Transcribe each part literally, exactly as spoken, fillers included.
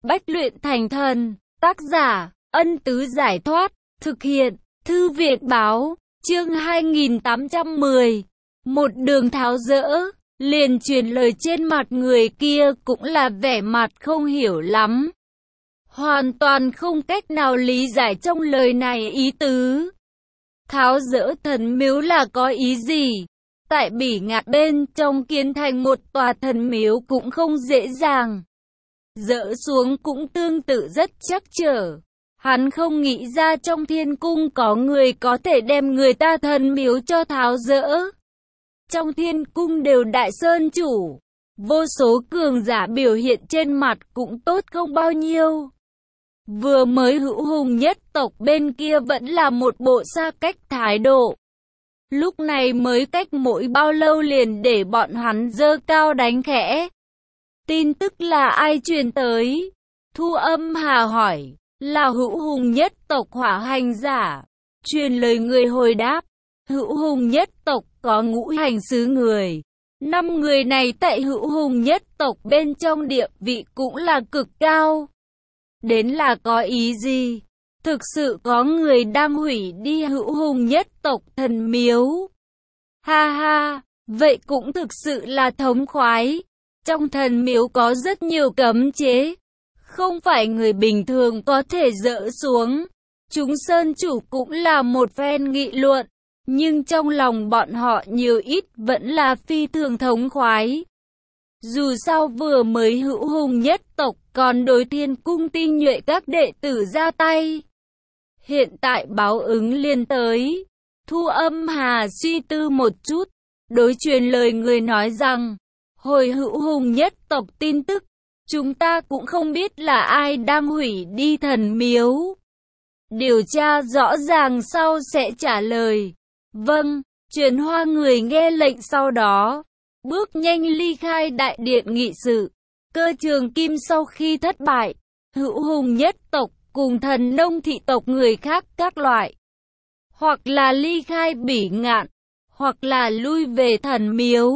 bách luyện thành thần. Tác giả, Ân Tứ Giải Thoát. Thực hiện, Thư Viện Báo. Chương hai nghìn tám trăm mười. Một đường tháo dỡ. Liền truyền lời trên mặt người kia cũng là vẻ mặt không hiểu lắm. Hoàn toàn không cách nào lý giải trong lời này ý tứ. Tháo dỡ thần miếu là có ý gì? Tại Bỉ Ngạn bên trong kiến thành một tòa thần miếu cũng không dễ dàng. Dỡ xuống cũng tương tự rất trắc trở. Hắn không nghĩ ra trong thiên cung có người có thể đem người ta thần miếu cho tháo dỡ. Trong thiên cung đều đại sơn chủ. Vô số cường giả biểu hiện trên mặt cũng tốt không bao nhiêu. Vừa mới hữu hùng nhất tộc bên kia vẫn là một bộ xa cách thái độ. Lúc này mới cách mỗi bao lâu liền để bọn hắn giơ cao đánh khẽ. Tin tức là ai truyền tới? Thu Âm Hà hỏi. Là hữu hùng nhất tộc hỏa hành giả. Truyền lời người hồi đáp. Hữu hùng nhất tộc có ngũ hành sứ người. Năm người này tại hữu hùng nhất tộc bên trong địa vị cũng là cực cao. Đến là có ý gì? Thực sự có người đang hủy đi hữu hùng nhất tộc thần miếu. Ha ha, vậy cũng thực sự là thống khoái. Trong thần miếu có rất nhiều cấm chế. Không phải người bình thường có thể dỡ xuống. Chúng sơn chủ cũng là một phen nghị luận. Nhưng trong lòng bọn họ nhiều ít vẫn là phi thường thống khoái. Dù sao vừa mới hữu hùng nhất tộc còn đối thiên cung tinh nhuệ các đệ tử ra tay. Hiện tại báo ứng liền tới. Thu Âm Hà suy tư một chút. Đối truyền lời người nói rằng. Hồi hữu hùng nhất tộc tin tức. Chúng ta cũng không biết là ai đang hủy đi thần miếu. Điều tra rõ ràng sau sẽ trả lời. Vâng, Truyền Hoa người nghe lệnh sau đó. Bước nhanh ly khai đại điện nghị sự. Cơ Trường Kim sau khi thất bại. Hữu hùng nhất tộc cùng thần nông thị tộc người khác các loại. Hoặc là ly khai Bỉ Ngạn. Hoặc là lui về thần miếu.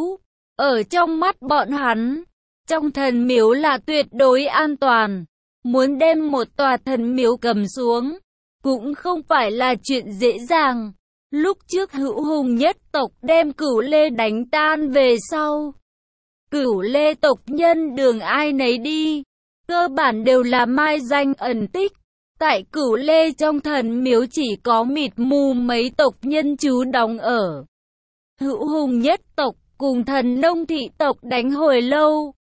Ở trong mắt bọn hắn. Trong thần miếu là tuyệt đối an toàn. Muốn đem một tòa thần miếu cầm xuống. Cũng không phải là chuyện dễ dàng. Lúc trước hữu hùng nhất tộc đem Cửu Lê đánh tan về sau. Cửu Lê tộc nhân đường ai nấy đi. Cơ bản đều là mai danh ẩn tích. Tại Cửu Lê trong thần miếu chỉ có mịt mù mấy tộc nhân trú đóng ở. Hữu hùng nhất tộc cùng thần nông thị tộc đánh hồi lâu.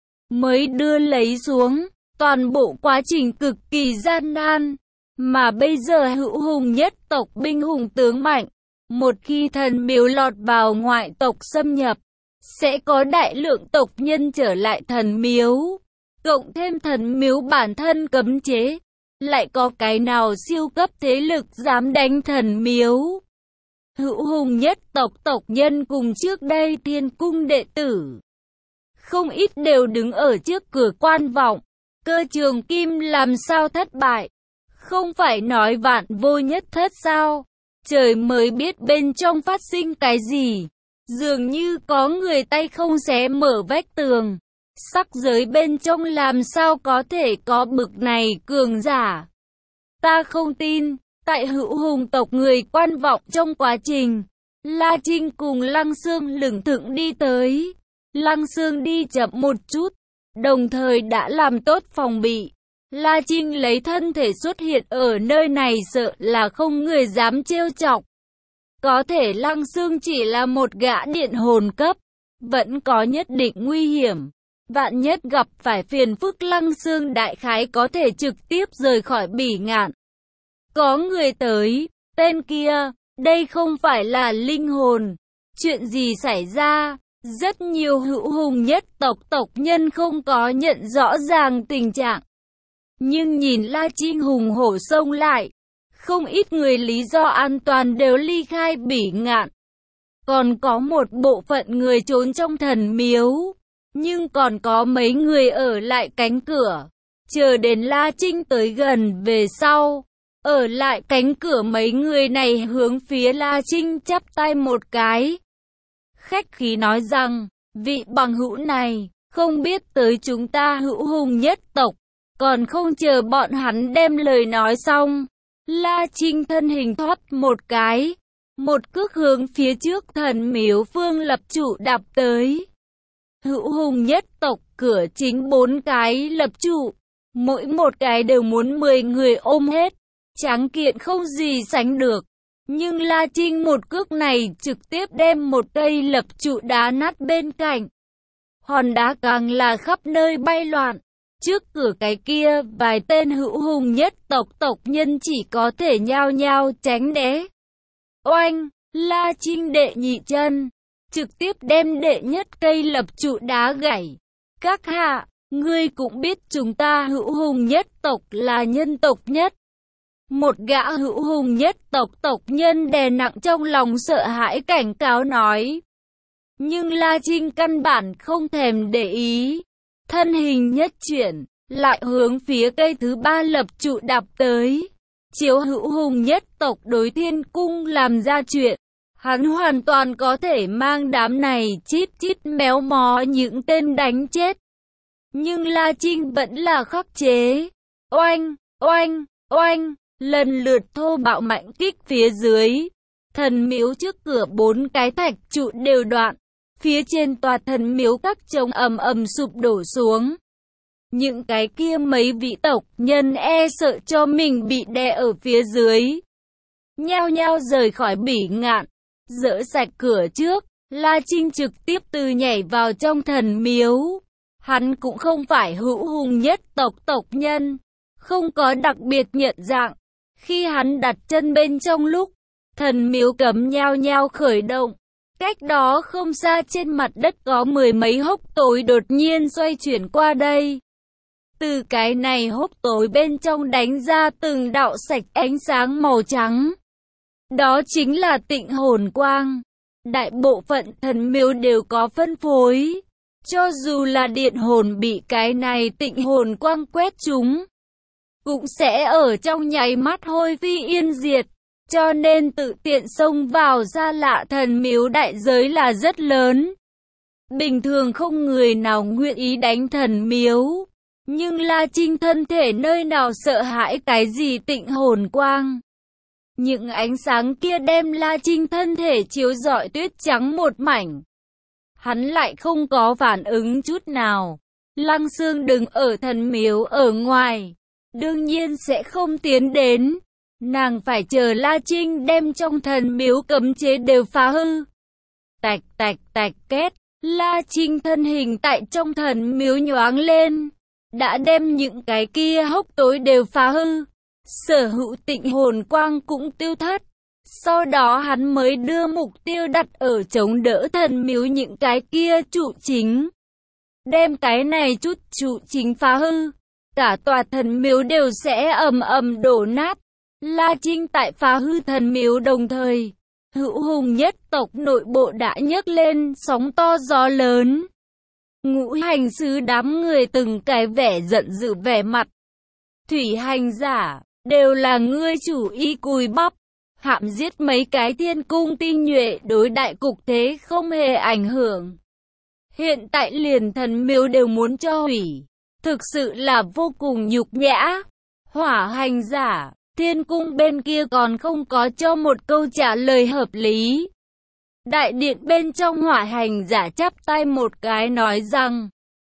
Mới đưa lấy xuống. Toàn bộ quá trình cực kỳ gian nan. Mà bây giờ hữu hùng nhất tộc binh hùng tướng mạnh. Một khi thần miếu lọt vào ngoại tộc xâm nhập. Sẽ có đại lượng tộc nhân trở lại thần miếu. Cộng thêm thần miếu bản thân cấm chế. Lại có cái nào siêu cấp thế lực dám đánh thần miếu. Hữu hùng nhất tộc tộc nhân cùng trước đây thiên cung đệ tử. Không ít đều đứng ở trước cửa quan vọng. Cơ Trường Kim làm sao thất bại? Không phải nói vạn vô nhất thất sao? Trời mới biết bên trong phát sinh cái gì. Dường như có người tay không xé mở vách tường. Sắc giới bên trong làm sao có thể có bực này cường giả. Ta không tin. Tại hữu hùng tộc người quan vọng trong quá trình. La Trinh cùng Lăng Xương lững thững đi tới. Lăng Xương đi chậm một chút. Đồng thời đã làm tốt phòng bị. La Trinh lấy thân thể xuất hiện ở nơi này sợ là không người dám trêu chọc. Có thể Lăng Xương chỉ là một gã điện hồn cấp. Vẫn có nhất định nguy hiểm. Vạn nhất gặp phải phiền phức Lăng Xương đại khái có thể trực tiếp rời khỏi Bỉ Ngạn. Có người tới. Tên kia. Đây không phải là linh hồn. Chuyện gì xảy ra? Rất nhiều hữu hùng nhất tộc tộc nhân không có nhận rõ ràng tình trạng. Nhưng nhìn La Trinh hùng hổ xông lại. Không ít người lý do an toàn đều ly khai Bỉ Ngạn. Còn có một bộ phận người trốn trong thần miếu. Nhưng còn có mấy người ở lại cánh cửa. Chờ đến La Trinh tới gần về sau. Ở lại cánh cửa mấy người này hướng phía La Trinh chắp tay một cái. Khách khí nói rằng, vị bằng hữu này, không biết tới chúng ta hữu hùng nhất tộc. Còn không chờ bọn hắn đem lời nói xong, La Trinh thân hình thoát một cái, một cước hướng phía trước thần miếu Phương Lập Trụ đạp tới. Hữu Hùng nhất tộc cửa chính bốn cái lập trụ, mỗi một cái đều muốn mười người ôm hết, tráng kiện không gì sánh được. Nhưng La Trinh một cước này trực tiếp đem một cây lập trụ đá nát bên cạnh. Hòn đá càng là khắp nơi bay loạn. Trước cửa cái kia, vài tên hữu hùng nhất tộc tộc nhân chỉ có thể nhao nhao tránh né. Oanh, La Trinh đệ nhị chân, trực tiếp đem đệ nhất cây lập trụ đá gãy. Các hạ, ngươi cũng biết chúng ta hữu hùng nhất tộc là nhân tộc nhất. Một gã hữu hùng nhất tộc tộc nhân đè nặng trong lòng sợ hãi cảnh cáo nói. Nhưng La Trinh căn bản không thèm để ý. Thân hình nhất chuyển, lại hướng phía cây thứ ba lập trụ đạp tới. Chiếu hữu hùng nhất tộc đối thiên cung làm ra chuyện. Hắn hoàn toàn có thể mang đám này chít chít méo mó những tên đánh chết. Nhưng La Trinh vẫn là khắc chế. Oanh, oanh, oanh, lần lượt thô bạo mạnh kích phía dưới. Thần miếu trước cửa bốn cái thạch trụ đều đoạn. Phía trên tòa thần miếu các trống ầm ầm sụp đổ xuống. Những cái kia mấy vị tộc nhân e sợ cho mình bị đè ở phía dưới. Nhao nhao rời khỏi bỉ ngạn. Dỡ sạch cửa trước, La Trinh trực tiếp từ nhảy vào trong thần miếu. Hắn cũng không phải hữu hùng nhất tộc tộc nhân, không có đặc biệt nhận dạng. Khi hắn đặt chân bên trong lúc, thần miếu cấm nhao nhao khởi động. Cách đó không xa trên mặt đất có mười mấy hốc tối đột nhiên xoay chuyển qua đây. Từ cái này hốc tối bên trong đánh ra từng đạo sạch ánh sáng màu trắng. Đó chính là tịnh hồn quang. Đại bộ phận thần miếu đều có phân phối. Cho dù là điện hồn bị cái này tịnh hồn quang quét chúng, cũng sẽ ở trong nháy mắt hôi phi yên diệt. Cho nên tự tiện xông vào Gia Lạ thần miếu đại giới là rất lớn. Bình thường không người nào nguyện ý đánh thần miếu. Nhưng La Trinh thân thể nơi nào sợ hãi cái gì tịnh hồn quang. Những ánh sáng kia đem La Trinh thân thể chiếu rọi tuyết trắng một mảnh. Hắn lại không có phản ứng chút nào. Lăng Xương đứng ở thần miếu ở ngoài, đương nhiên sẽ không tiến đến. Nàng phải chờ La Trinh đem trong thần miếu cấm chế đều phá hư. Tạch tạch tạch két, La Trinh thân hình tại trong thần miếu nhoáng lên, đã đem những cái kia hốc tối đều phá hư. Sở hữu tịnh hồn quang cũng tiêu thất. Sau đó hắn mới đưa mục tiêu đặt ở chống đỡ thần miếu những cái kia trụ chính. Đem cái này chút trụ chính phá hư, cả tòa thần miếu đều sẽ ầm ầm đổ nát. La Trinh tại phá hư thần miếu đồng thời, hữu hùng nhất tộc nội bộ đã nhấc lên sóng to gió lớn. Ngũ hành sứ đám người từng cái vẻ giận dữ vẻ mặt. Thủy hành giả, đều là ngươi chủ ý cùi bắp, hãm giết mấy cái thiên cung tinh nhuệ đối đại cục thế không hề ảnh hưởng. Hiện tại liền thần miếu đều muốn cho hủy, thực sự là vô cùng nhục nhã. Hỏa hành giả, thiên cung bên kia còn không có cho một câu trả lời hợp lý. Đại điện bên trong hỏa hành giả chắp tay một cái nói rằng,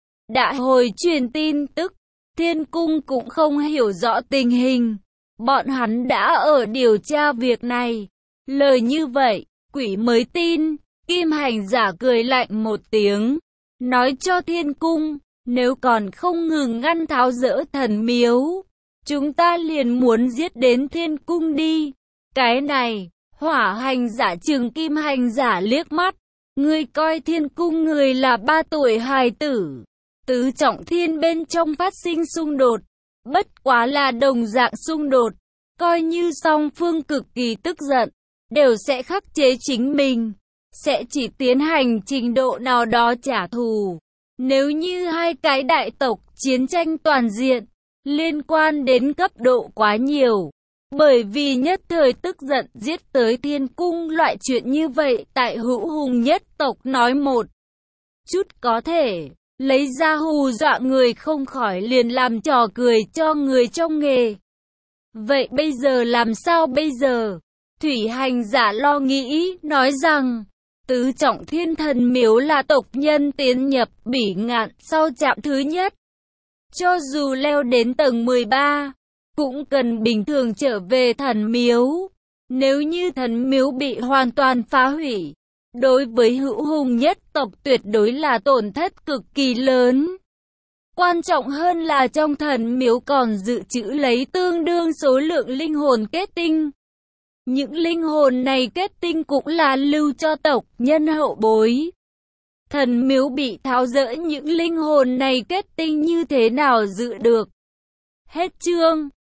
đã hồi truyền tin tức, thiên cung cũng không hiểu rõ tình hình. Bọn hắn đã ở điều tra việc này. Lời như vậy, quỷ mới tin. Kim hành giả cười lạnh một tiếng, nói cho thiên cung, nếu còn không ngừng ngăn tháo dỡ thần miếu, chúng ta liền muốn giết đến thiên cung đi. Cái này, hỏa hành giả trừng kim hành giả liếc mắt. Ngươi coi thiên cung người là ba tuổi hài tử. Tứ trọng thiên bên trong phát sinh xung đột. Bất quá là đồng dạng xung đột. Coi như song phương cực kỳ tức giận, đều sẽ khắc chế chính mình. Sẽ chỉ tiến hành trình độ nào đó trả thù. Nếu như hai cái đại tộc chiến tranh toàn diện, liên quan đến cấp độ quá nhiều. Bởi vì nhất thời tức giận giết tới thiên cung loại chuyện như vậy tại hữu hùng nhất tộc nói một chút có thể. lấy ra hù dọa người không khỏi liền làm trò cười cho người trong nghề. Vậy bây giờ làm sao bây giờ? Thủy hành giả lo nghĩ, nói rằng, tứ trọng thiên thần miếu là tộc nhân tiến nhập Bỉ Ngạn sau trạm thứ nhất. Cho dù leo đến tầng mười ba, cũng cần bình thường trở về thần miếu. Nếu như thần miếu bị hoàn toàn phá hủy, đối với hữu hùng nhất tộc tuyệt đối là tổn thất cực kỳ lớn. Quan trọng hơn là trong thần miếu còn dự trữ lấy tương đương số lượng linh hồn kết tinh. Những linh hồn này kết tinh cũng là lưu cho tộc nhân hậu bối. Thần miếu bị tháo dỡ, những linh hồn này kết tinh như thế nào giữ được? Hết chương.